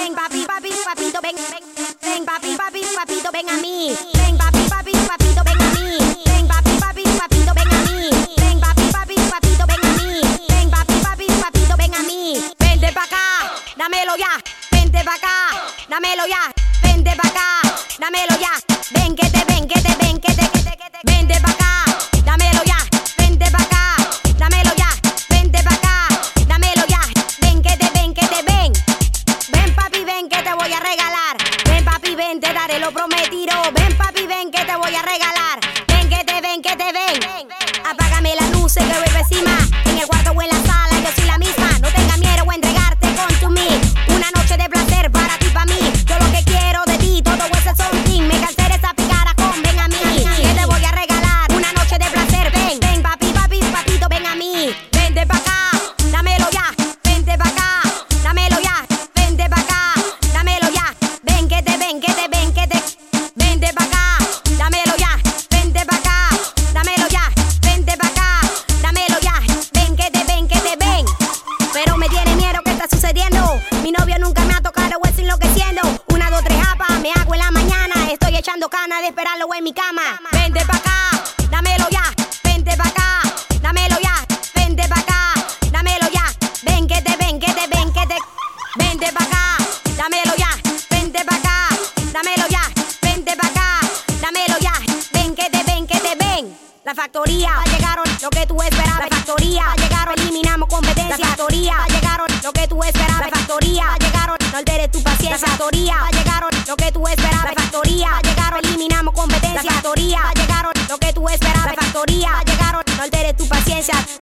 Ven papi, papi, papito, ven, ven. Ven papi, papi, papito, ven a mí. Ven papi, papi, papito, ven a mí. Ven papi, papi, papito, ven a mí. Ven papi, papi, papito, ven a mí. Ven papi, papi, papito, ven a mí. Vente pa' acá, dámelo ya. Vente pa' acá, dámelo ya. Vente pa' acá, dámelo ya. Ven que te, ven que te, ven que te, que te, que te. Vente pa' acá, dámelo ya. Vente pa' acá, dámelo ya. Vente pa' acá, dámelo ya. Ven que te, ven que te, ven. Ven papi, ven que te voy a regalar. Ven papi, ven, te daré lo prometido. Ven papi, ven que te voy a regalar. Ven que te, ven que te, ven. Apágame las luces que voy encima. En el cuarto o en la sala, yo soy la misma. No tengas miedo a entregarte con tu mí. Una noche de placer para ti, pa' mí. Yo lo que quiero de ti, todo ese something. Me cansé de esa picada con ven a mí. Que te voy a regalar una noche de placer. Ven, ven papi, papi, papito, ven a mí. Vente pa' acá, dámelo ya. Vente pa' acá, dámelo ya. Vente pa' acá, dámelo ya. Ven que te, ven que te, ven que te. Vente pa' acá, dámelo ya. Vente pa' acá, dámelo ya. Vente pa' acá, dámelo ya. Ven que te, ven que te, ven. Pero me tiene miedo, ¿qué está sucediendo? Mi novio nunca me ha tocado, es enloqueciendo. Una, dos, tres japas, me hago en la mañana. Estoy echando canas de esperarlo en mi cama. Vente pa' acá, dámelo ya. Vente pa' acá, dámelo ya. Vente pa' acá, dámelo ya. Ven que te, ven que te, ven que te. Vente pa' acá, dámelo ya. Vente pa' acá, dámelo ya. Vente pa' acá, dámelo ya. Ven que te, ven que te, ven. La factoría, llegaron lo que tú esperabas. La factoría, llegaron, eliminamos competencia. La factoría, llegaron lo que tú esperabas. La factoría, llegaron, no alteres tu paciencia. La factoría, llegaron lo que tú esperabas. La factoría, llegaron, eliminamos competencia. La factoría, llegaron lo que tú esperabas. La factoría, llegaron, no alteres tu paciencia.